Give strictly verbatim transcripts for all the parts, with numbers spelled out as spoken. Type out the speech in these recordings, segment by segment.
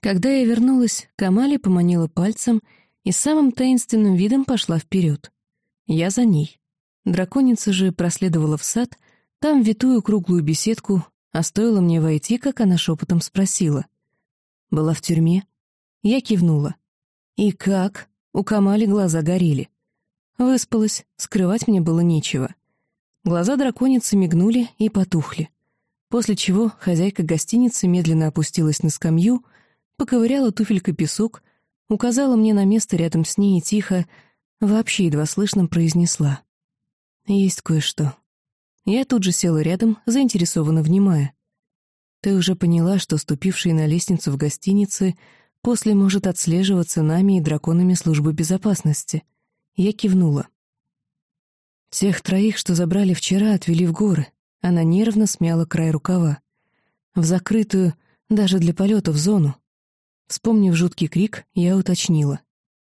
Когда я вернулась, Камали поманила пальцем и с самым таинственным видом пошла вперед. Я за ней. Драконица же проследовала в сад, там витую круглую беседку, а стоило мне войти, как она шепотом спросила. «Была в тюрьме?» Я кивнула. «И как?» У Камали глаза горели. Выспалась, скрывать мне было нечего. Глаза драконицы мигнули и потухли. После чего хозяйка гостиницы медленно опустилась на скамью, поковыряла туфелькой песок, указала мне на место рядом с ней и тихо, вообще едва слышно произнесла. «Есть кое-что». Я тут же села рядом, заинтересованно внимая. «Ты уже поняла, что ступивший на лестницу в гостинице после может отслеживаться нами и драконами службы безопасности?» Я кивнула. «Тех троих, что забрали вчера, отвели в горы». Она нервно смяла край рукава. «В закрытую, даже для полета, в зону». Вспомнив жуткий крик, я уточнила.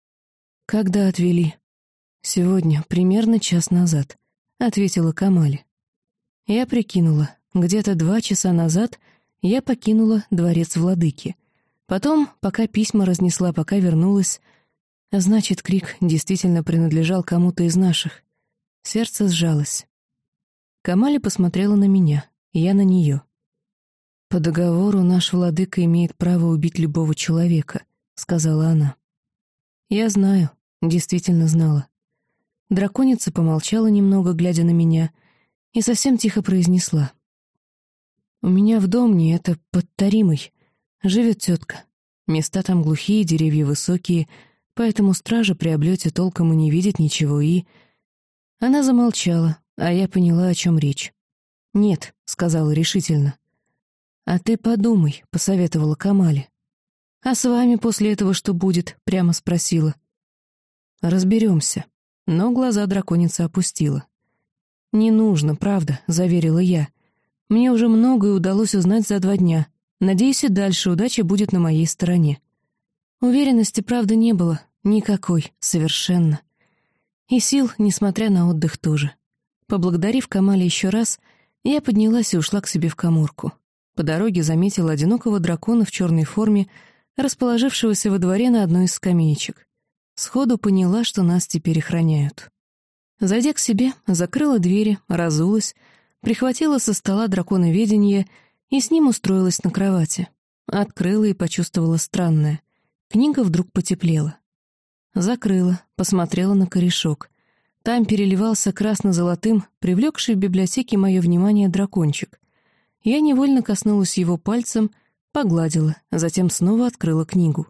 «Когда отвели?» «Сегодня, примерно час назад», — ответила Камали. Я прикинула. Где-то два часа назад я покинула дворец владыки. Потом, пока письма разнесла, пока вернулась... Значит, крик действительно принадлежал кому-то из наших. Сердце сжалось. Камали посмотрела на меня, я на нее. «По договору наш владыка имеет право убить любого человека», — сказала она. «Я знаю», действительно знала. Драконица помолчала немного, глядя на меня, и совсем тихо произнесла. «У меня в доме, это под Таримой, живет тетка. Места там глухие, деревья высокие, поэтому стража при облете толком и не видит ничего, и...» Она замолчала, а я поняла, о чем речь. «Нет», — сказала решительно. «А ты подумай», — посоветовала Камали. «А с вами после этого что будет?» — прямо спросила. «Разберемся». Но глаза драконица опустила. «Не нужно, правда», — заверила я. «Мне уже многое удалось узнать за два дня. Надеюсь, и дальше удача будет на моей стороне». Уверенности, правда, не было. Никакой, совершенно. И сил, несмотря на отдых, тоже. Поблагодарив Камали еще раз, я поднялась и ушла к себе в каморку. По дороге заметила одинокого дракона в черной форме, расположившегося во дворе на одной из скамеечек. Сходу поняла, что нас теперь охраняют. Зайдя к себе, закрыла двери, разулась, прихватила со стола драконоведение и с ним устроилась на кровати. Открыла и почувствовала странное. Книга вдруг потеплела. Закрыла, посмотрела на корешок. Там переливался красно-золотым, привлекший в библиотеке мое внимание дракончик. Я невольно коснулась его пальцем, погладила, затем снова открыла книгу.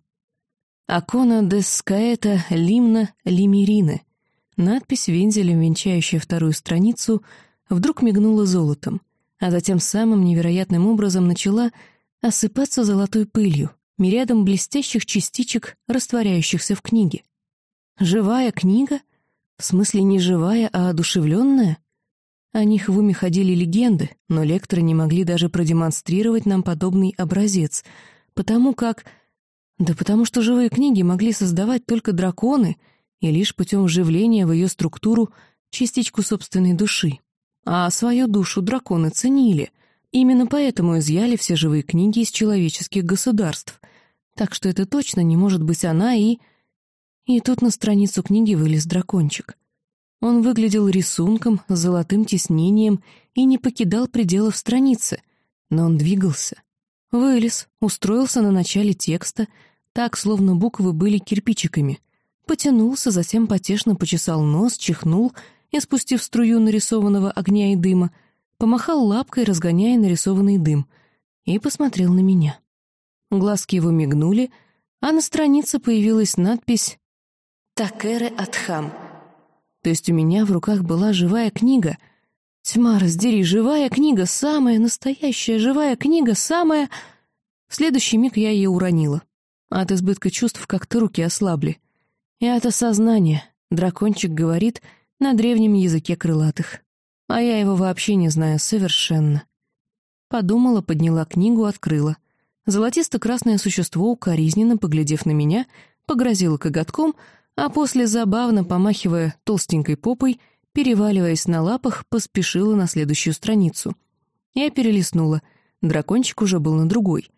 «Акона дес скаэта лимна лимерины». Надпись вензелем, венчающая вторую страницу, вдруг мигнула золотом, а затем самым невероятным образом начала осыпаться золотой пылью, мириадом блестящих частичек, растворяющихся в книге. Живая книга? В смысле не живая, а одушевленная? О них в уме ходили легенды, но лекторы не могли даже продемонстрировать нам подобный образец, потому как... Да потому что живые книги могли создавать только драконы и лишь путем вживления в ее структуру частичку собственной души. А свою душу драконы ценили, именно поэтому изъяли все живые книги из человеческих государств. Так что это точно не может быть она и... И тут на страницу книги вылез дракончик. Он выглядел рисунком с золотым тиснением и не покидал пределов страницы, но он двигался. Вылез, устроился на начале текста, так, словно буквы были кирпичиками. Потянулся, затем потешно почесал нос, чихнул и, спустив струю нарисованного огня и дыма, помахал лапкой, разгоняя нарисованный дым, и посмотрел на меня. Глазки его мигнули, а на странице появилась надпись «Такере Атхам». То есть у меня в руках была живая книга. Тьма раздери, живая книга, самая настоящая живая книга, самая... В следующий миг я ее уронила. От избытка чувств как-то руки ослабли. И от осознания, дракончик говорит на древнем языке крылатых. А я его вообще не знаю совершенно. Подумала, подняла книгу, открыла. Золотисто-красное существо, укоризненно поглядев на меня, погрозило коготком, а после, забавно помахивая толстенькой попой, переваливаясь на лапах, поспешила на следующую страницу. Я перелистнула. Дракончик уже был на другой.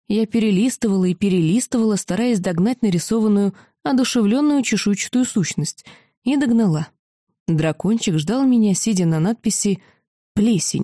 Я перелистывала и перелистывала, стараясь догнать нарисованную, одушевленную чешуйчатую сущность, и догнала. Дракончик ждал меня, сидя на надписи «Плесень».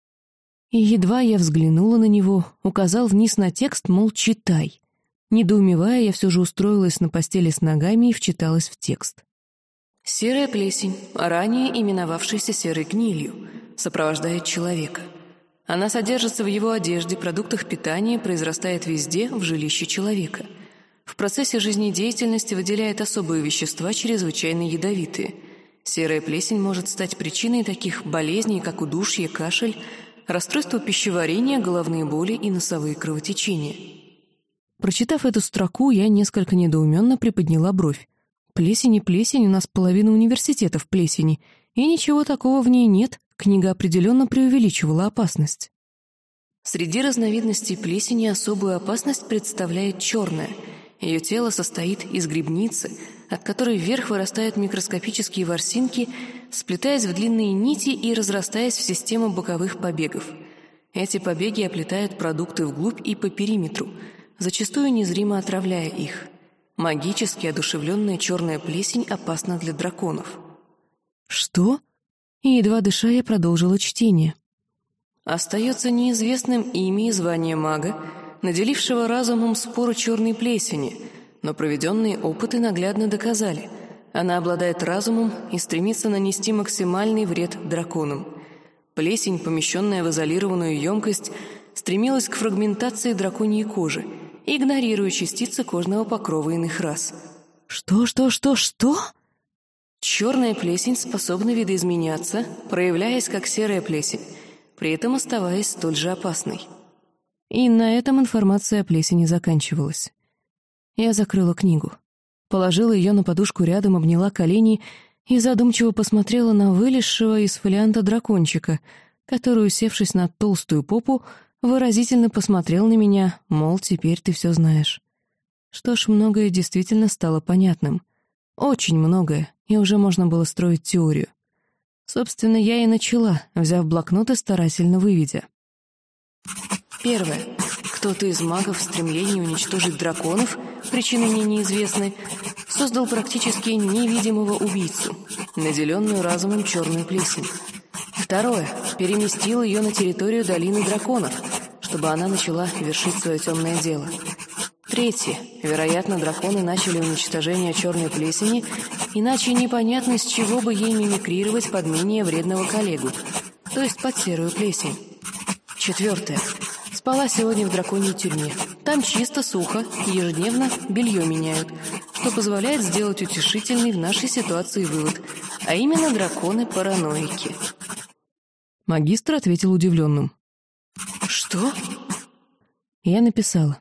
И едва я взглянула на него, указал вниз на текст, мол, читай. Недоумевая, я все же устроилась на постели с ногами и вчиталась в текст. «Серая плесень, ранее именовавшаяся серой гнилью, сопровождает человека. Она содержится в его одежде, продуктах питания, произрастает везде, в жилище человека. В процессе жизнедеятельности выделяет особые вещества, чрезвычайно ядовитые. Серая плесень может стать причиной таких болезней, как удушье, кашель, расстройство пищеварения, головные боли и носовые кровотечения». Прочитав эту строку, я несколько недоуменно приподняла бровь. Плесень и плесень, у нас половина университета в плесени, и ничего такого в ней нет, книга определенно преувеличивала опасность. Среди разновидностей плесени особую опасность представляет черная. Ее тело состоит из грибницы, от которой вверх вырастают микроскопические ворсинки, сплетаясь в длинные нити и разрастаясь в систему боковых побегов. Эти побеги оплетают продукты вглубь и по периметру, зачастую незримо отравляя их. Магически одушевленная черная плесень опасна для драконов. «Что?» И едва дыша, я продолжила чтение. Остается неизвестным имя и звание мага, наделившего разумом спору черной плесени, но проведенные опыты наглядно доказали, она обладает разумом и стремится нанести максимальный вред драконам. Плесень, помещенная в изолированную емкость, стремилась к фрагментации драконьей кожи, игнорируя частицы кожного покрова иных рас. «Что, что, что, что?» Черная плесень способна видоизменяться, проявляясь как серая плесень, при этом оставаясь столь же опасной. И на этом информация о плесени заканчивалась. Я закрыла книгу, положила ее на подушку рядом, обняла колени и задумчиво посмотрела на вылезшего из фолианта дракончика, который, усевшись на толстую попу, выразительно посмотрел на меня, мол, теперь ты все знаешь. Что ж, многое действительно стало понятным. Очень многое, и уже можно было строить теорию. Собственно, я и начала, взяв блокнот и старательно выведя. Первое. Кто-то из магов в стремлении уничтожить драконов, причины мне неизвестны, создал практически невидимого убийцу, наделенную разумом черную плесень. Второе. Переместил ее на территорию долины драконов, чтобы она начала вершить свое темное дело. Третье. Вероятно, драконы начали уничтожение черной плесени, иначе непонятно, с чего бы ей мимикрировать под менее вредного коллегу, то есть под серую плесень. Четвертое. Спала сегодня в драконьей тюрьме. Там чисто, сухо, ежедневно белье меняют, что позволяет сделать утешительный в нашей ситуации вывод, а именно драконы-параноики. Магистр ответил удивленным. «Что?» Я написала.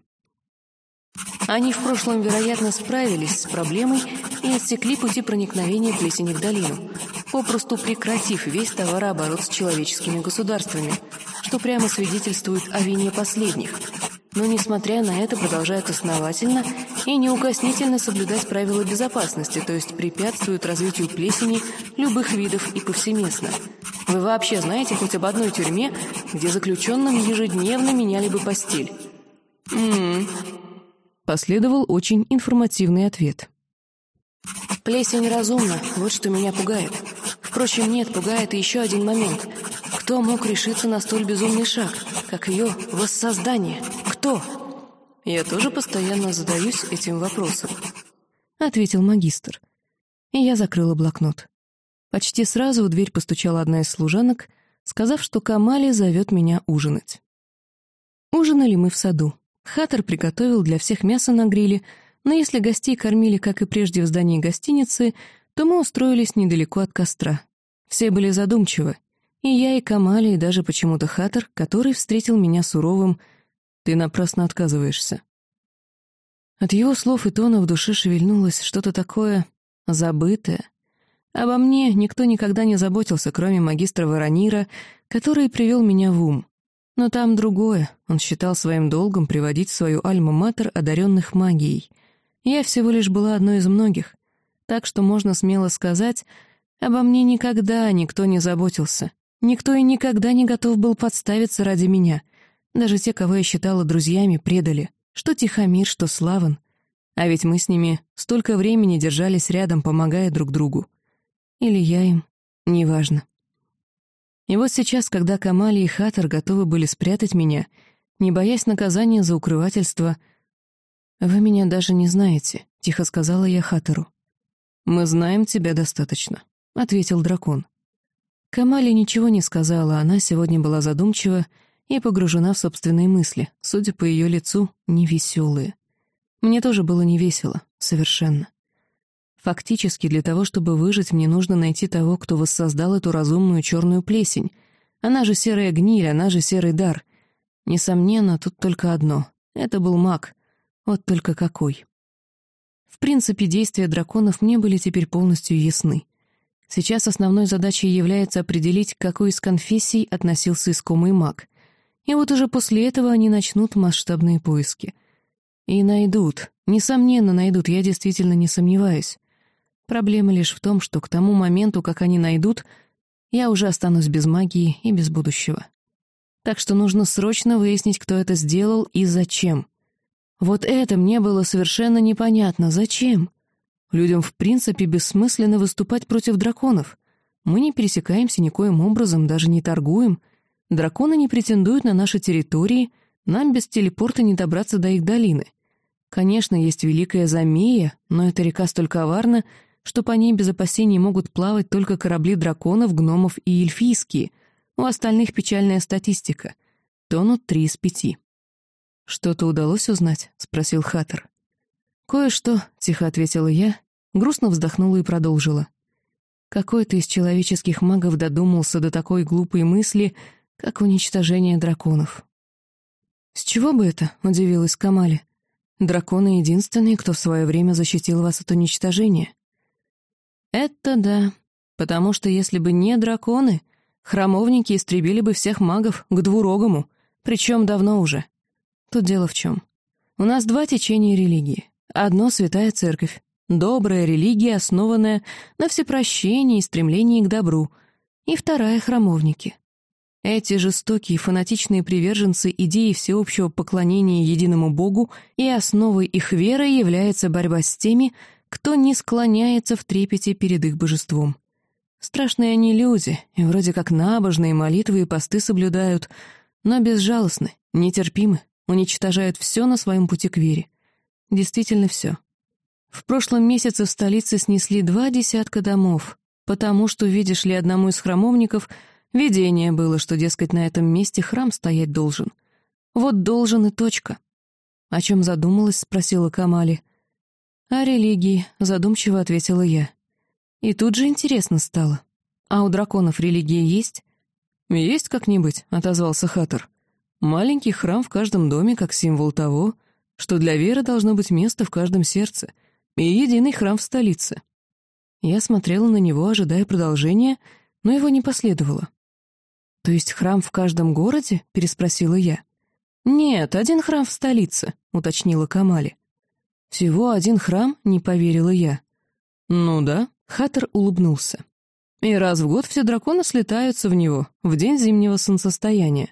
Они в прошлом, вероятно, справились с проблемой и отсекли пути проникновения плесени в долину, попросту прекратив весь товарооборот с человеческими государствами, что прямо свидетельствует о вине последних, но, несмотря на это, продолжают основательно и неукоснительно соблюдать правила безопасности, то есть препятствуют развитию плесени любых видов и повсеместно. Вы вообще знаете хоть об одной тюрьме, где заключенным ежедневно меняли бы постель? М-м-м. Последовал очень информативный ответ. Плесень разумна, вот что меня пугает. Впрочем, нет, пугает и еще один момент. Кто мог решиться на столь безумный шаг, как ее воссоздание? Кто? Я тоже постоянно задаюсь этим вопросом, ответил магистр. И я закрыла блокнот. Почти сразу в дверь постучала одна из служанок, сказав, что Камали зовет меня ужинать. Ужинали мы в саду. Хаттер приготовил для всех мясо на гриле, но если гостей кормили, как и прежде в здании гостиницы, то мы устроились недалеко от костра. Все были задумчивы. И я, и Камали, и даже почему-то Хаттер, который встретил меня суровым «Ты напрасно отказываешься». От его слов и тона в душе шевельнулось что-то такое забытое. Обо мне никто никогда не заботился, кроме магистра Воронира, который привел меня в ум. Но там другое. Он считал своим долгом приводить в свою альма-матер одаренных магией. Я всего лишь была одной из многих. Так что можно смело сказать, обо мне никогда никто не заботился. Никто и никогда не готов был подставиться ради меня. Даже те, кого я считала друзьями, предали. Что Тихомир, что Славан. А ведь мы с ними столько времени держались рядом, помогая друг другу. Или я им, неважно. И вот сейчас, когда Камали и Хатер готовы были спрятать меня, не боясь наказания за укрывательство... «Вы меня даже не знаете», — тихо сказала я Хатеру. «Мы знаем тебя достаточно», — ответил дракон. Камали ничего не сказала, она сегодня была задумчива и погружена в собственные мысли, судя по ее лицу, невеселые. Мне тоже было невесело, совершенно. Фактически, для того, чтобы выжить, мне нужно найти того, кто воссоздал эту разумную черную плесень. Она же серая гниль, она же серый дар. Несомненно, тут только одно. Это был маг. Вот только какой. В принципе, действия драконов мне были теперь полностью ясны. Сейчас основной задачей является определить, к какой из конфессий относился искомый маг. И вот уже после этого они начнут масштабные поиски. И найдут. Несомненно, найдут, я действительно не сомневаюсь. Проблема лишь в том, что к тому моменту, как они найдут, я уже останусь без магии и без будущего. Так что нужно срочно выяснить, кто это сделал и зачем. Вот это мне было совершенно непонятно. Зачем? Людям в принципе бессмысленно выступать против драконов. Мы не пересекаемся никоим образом, даже не торгуем. Драконы не претендуют на наши территории, нам без телепорта не добраться до их долины. Конечно, есть Великая Замея, но эта река столь коварна, что по ней без опасений могут плавать только корабли драконов, гномов и эльфийские. У остальных печальная статистика. Тонут три из пяти. «Что-то удалось узнать?» — спросил Хатер. «Кое-что», — тихо ответила я, грустно вздохнула и продолжила. Какой-то из человеческих магов додумался до такой глупой мысли, как уничтожение драконов. «С чего бы это?» — удивилась Камали. «Драконы — единственные, кто в свое время защитил вас от уничтожения». «Это да, потому что если бы не драконы, храмовники истребили бы всех магов к двурогому, причем давно уже. Тут дело в чем. У нас два течения религии. Одно — святая церковь, добрая религия, основанная на всепрощении и стремлении к добру, и вторая — храмовники. Эти жестокие фанатичные приверженцы идеи всеобщего поклонения единому Богу, и основой их веры является борьба с теми, кто не склоняется в трепете перед их божеством. Страшные они люди, и вроде как набожные молитвы и посты соблюдают, но безжалостны, нетерпимы, уничтожают все на своем пути к вере. Действительно все. В прошлом месяце в столице снесли два десятка домов, потому что, видишь ли, одному из храмовников видение было, что, дескать, на этом месте храм стоять должен. Вот должен и точка. «О чем задумалась?» — спросила Камали. «О религии», — задумчиво ответила я. И тут же интересно стало. «А у драконов религия есть?» «Есть как-нибудь», — отозвался Хатер. «Маленький храм в каждом доме как символ того, что для веры должно быть место в каждом сердце, и единый храм в столице». Я смотрела на него, ожидая продолжения, но его не последовало. «То есть храм в каждом городе?» — переспросила я. «Нет, один храм в столице», — уточнила Камали. «Всего один храм?» — не поверила я. «Ну да», — Хатер улыбнулся. «И раз в год все драконы слетаются в него, в день зимнего солнцестояния».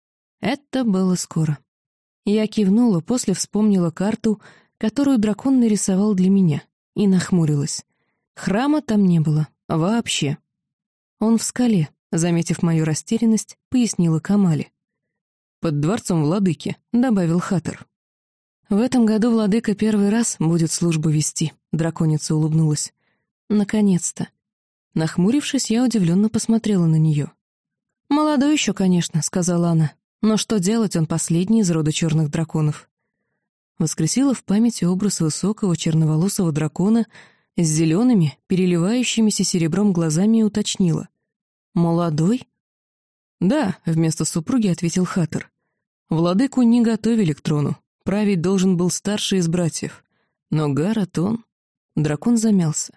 Это было скоро. Я кивнула, после вспомнила карту, которую дракон нарисовал для меня, и нахмурилась. Храма там не было. Вообще. Он в скале, заметив мою растерянность, пояснила Камали. «Под дворцом владыки», — добавил Хатер. «В этом году владыка первый раз будет службу вести», — драконица улыбнулась. «Наконец-то». Нахмурившись, я удивленно посмотрела на нее. «Молодой еще, конечно», — сказала она. «Но что делать, он последний из рода черных драконов». Воскресила в памяти образ высокого черноволосого дракона с зелеными, переливающимися серебром глазами и уточнила. «Молодой?» «Да», — вместо супруги ответил Хатер. «Владыку не готовили к трону. Править должен был старший из братьев. Но Гаррет он...» Дракон замялся.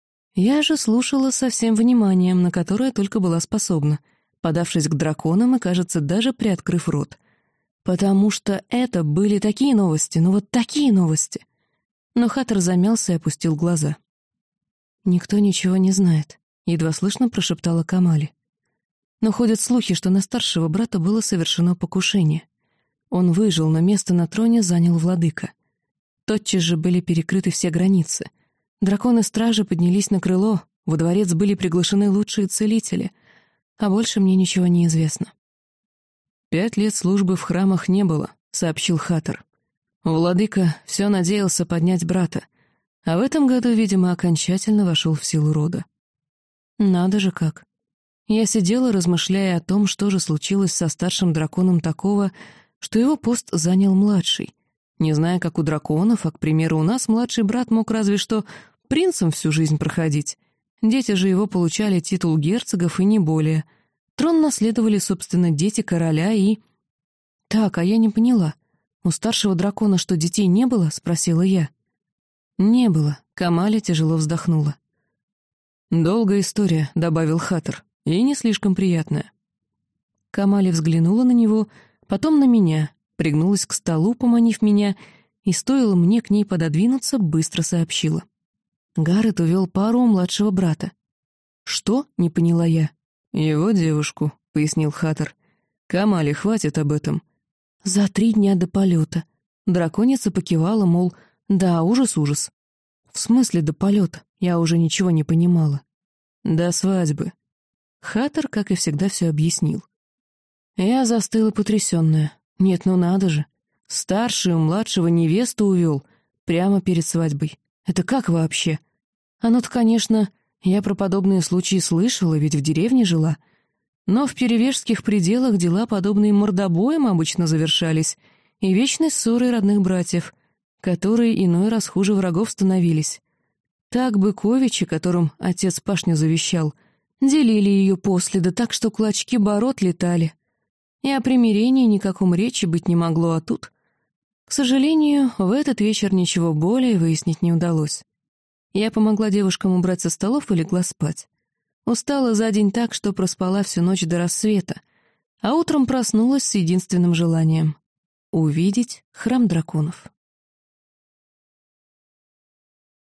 Я же слушала со всем вниманием, на которое только была способна, подавшись к драконам и, кажется, даже приоткрыв рот. Потому что это были такие новости, ну вот такие новости. Но Хатер замялся и опустил глаза. «Никто ничего не знает», — едва слышно прошептала Камали. «Но ходят слухи, что на старшего брата было совершено покушение. Он выжил, но место на троне занял владыка. Тотчас же были перекрыты все границы. Драконы-стражи поднялись на крыло, во дворец были приглашены лучшие целители, а больше мне ничего не известно. «Пять лет службы в храмах не было», — сообщил Хаттер. Владыка все надеялся поднять брата, а в этом году, видимо, окончательно вошел в силу рода. Надо же как. Я сидела, размышляя о том, что же случилось со старшим драконом такого, что его пост занял младший. Не зная, как у драконов, а, к примеру, у нас младший брат мог разве что принцем всю жизнь проходить. Дети же его получали титул герцогов и не более. Трон наследовали, собственно, дети короля и... «Так, а я не поняла. У старшего дракона что, детей не было?» — спросила я. «Не было», — Камаля тяжело вздохнула. «Долгая история», — добавил Хаттер, — «и не слишком приятная». Камаля взглянула на него, потом на меня, пригнулась к столу, поманив меня, и стоило мне к ней пододвинуться, быстро сообщила. Гаррет увел пару у младшего брата. «Что?» — не поняла я. «Его девушку», — пояснил Хаттер. «Камале, хватит об этом». «За три дня до полета». Драконица покивала, мол, да, ужас-ужас. В смысле до полета? Я уже ничего не понимала. До свадьбы. Хаттер, как и всегда, все объяснил. Я застыла потрясённая. Нет, ну надо же. Старший у младшего невесту увел прямо перед свадьбой. Это как вообще? Оно-то, конечно, я про подобные случаи слышала, ведь в деревне жила. Но в перевежских пределах дела, подобные мордобоем, обычно завершались, и вечной ссорой родных братьев, которые иной раз хуже врагов становились. Так Быковичи, которым отец пашню завещал, делили ее после, да так, что клочки бород летали. И о примирении никаком речи быть не могло, а тут... К сожалению, в этот вечер ничего более выяснить не удалось. Я помогла девушкам убрать со столов и легла спать. Устала за день так, что проспала всю ночь до рассвета, а утром проснулась с единственным желанием — увидеть храм драконов.